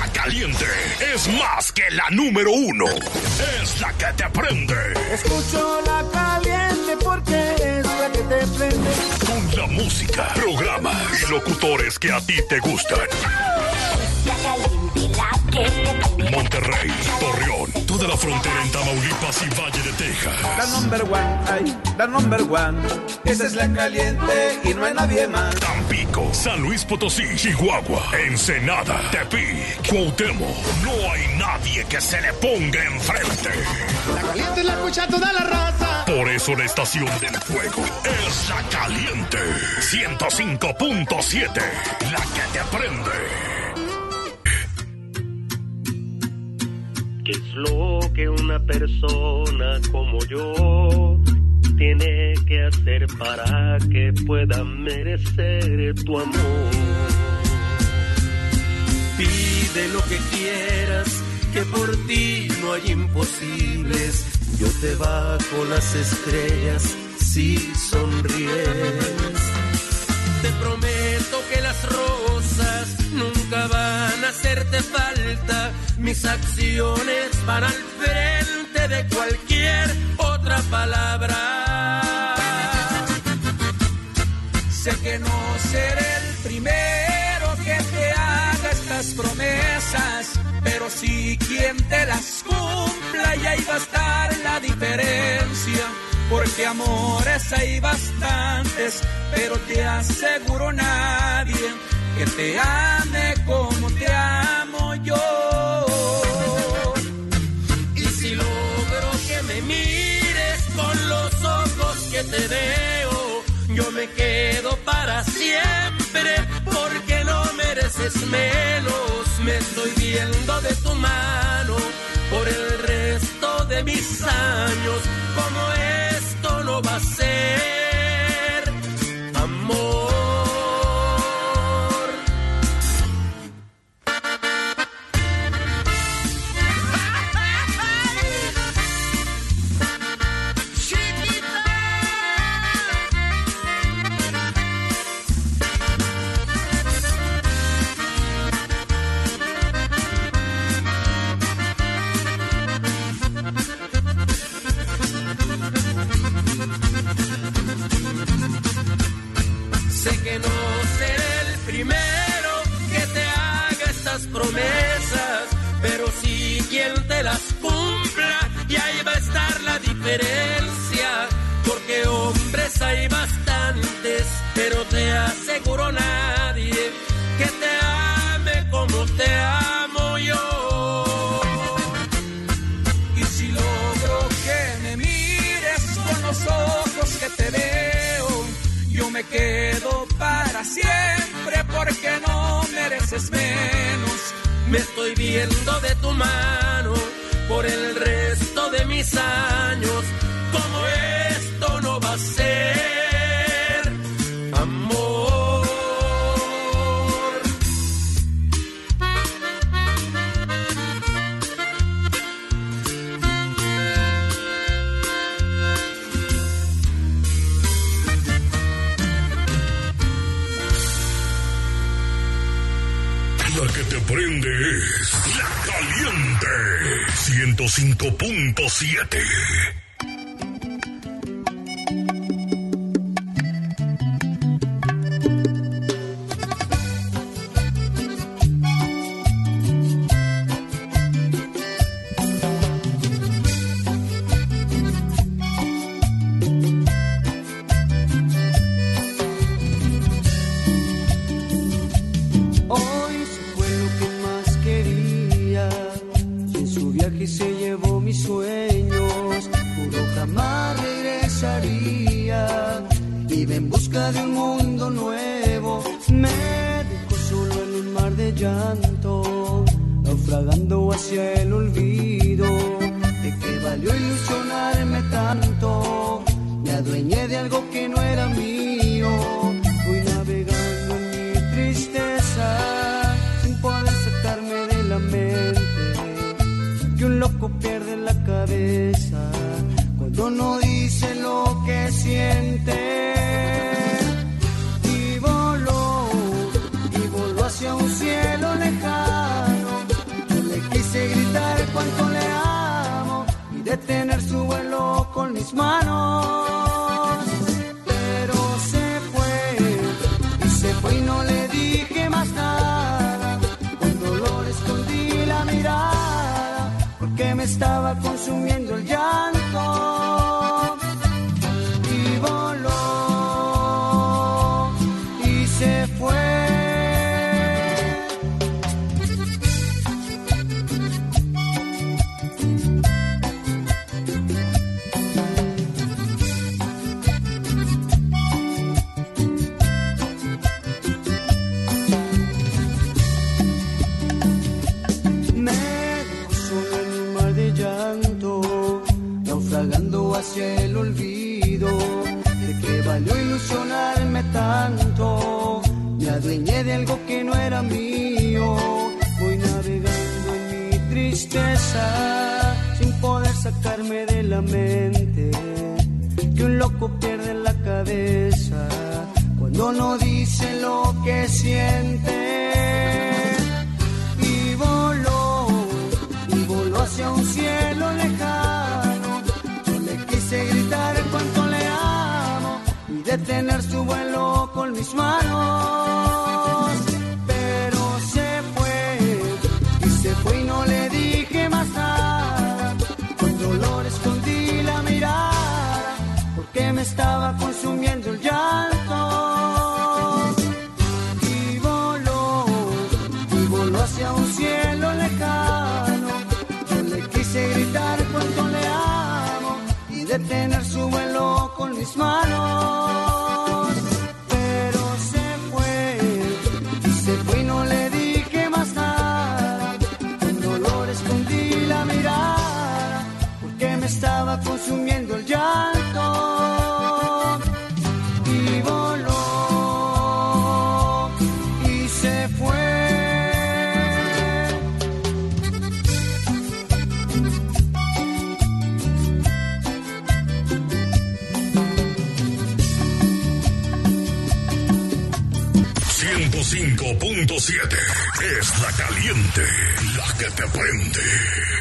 La Caliente es más que la número uno. Es la que te prende. Escucho La Caliente porque es la que te prende. Con la música, programas y locutores que a ti te gustan. La Caliente, la que te prende. Monterrey, Torreón, toda la frontera en Tamaulipas y Valle de Texas. La number one, ay, la number one. Esa es La Caliente y no hay nadie más. Tampico, San Luis Potosí, Chihuahua, Ensenada, Tepic, Cuauhtémoc. No hay nadie que se le ponga enfrente. La Caliente la escucha toda la raza. Por eso la estación del fuego es La Caliente 105.7, la que te prende. ¿Qué es lo que una persona como yo tiene que hacer para que pueda merecer tu amor? Pide lo que quieras, que por ti no hay imposibles. Yo te bajo las estrellas si sonríes. Te prometo que las rosas nunca van a hacerte falta. Mis acciones van al frente de cualquier otra palabra. Sé que no seré el primero que te haga estas promesas, pero sí quien te las cumpla, y ahí va a estar la diferencia. Porque amores hay bastantes, pero te aseguro nadie que te ame como te amo yo. Y si logro que me mires con los ojos que te veo, yo me quedo para siempre, porque no mereces menos. Me estoy viendo de tu mano por el resto de mis años. Como esto no va a ser amor. Sé que no seré el primero que te haga estas promesas, pero sí quien te las cumpla, y ahí va a estar la diferencia. Porque hombres hay bastantes, pero te aseguro nadie que te ame como te amo yo. Y si logro que me mires con los ojos que te veo, yo me quedo para siempre, porque no mereces menos. Me estoy viendo de tu mano por el resto de mis años. Como esto no va a ser amor. La que te prende es La Caliente 105.7. Y voló hacia un cielo lejano, mis manos, pero se fue y no le dije más nada. Con dolor escondí la mirada, porque me estaba consumiendo el llanto. Y voló y se fue. Hacia el olvido, de que valió ilusionarme tanto. Me adueñé de algo que no era mío. Voy navegando en mi tristeza, sin poder sacarme de la mente que un loco pierde la cabeza cuando no dice lo que siente. Y voló hacia un cielo lejano. Quise gritar cuánto le amo y detener su vuelo con mis manos, pero se fue y no le dije más nada. Con dolor escondí la mirada, porque me estaba consumiendo el llanto. Y voló hacia un cielo lejano. Yo le quise gritar cuánto le amo, detener su vuelo con mis manos, pero se fue y no le dije más nada. Con dolor escondí la mirada, porque me estaba consumiendo el llanto. Y voló y se fue. 5.7 es la caliente, la que te prende.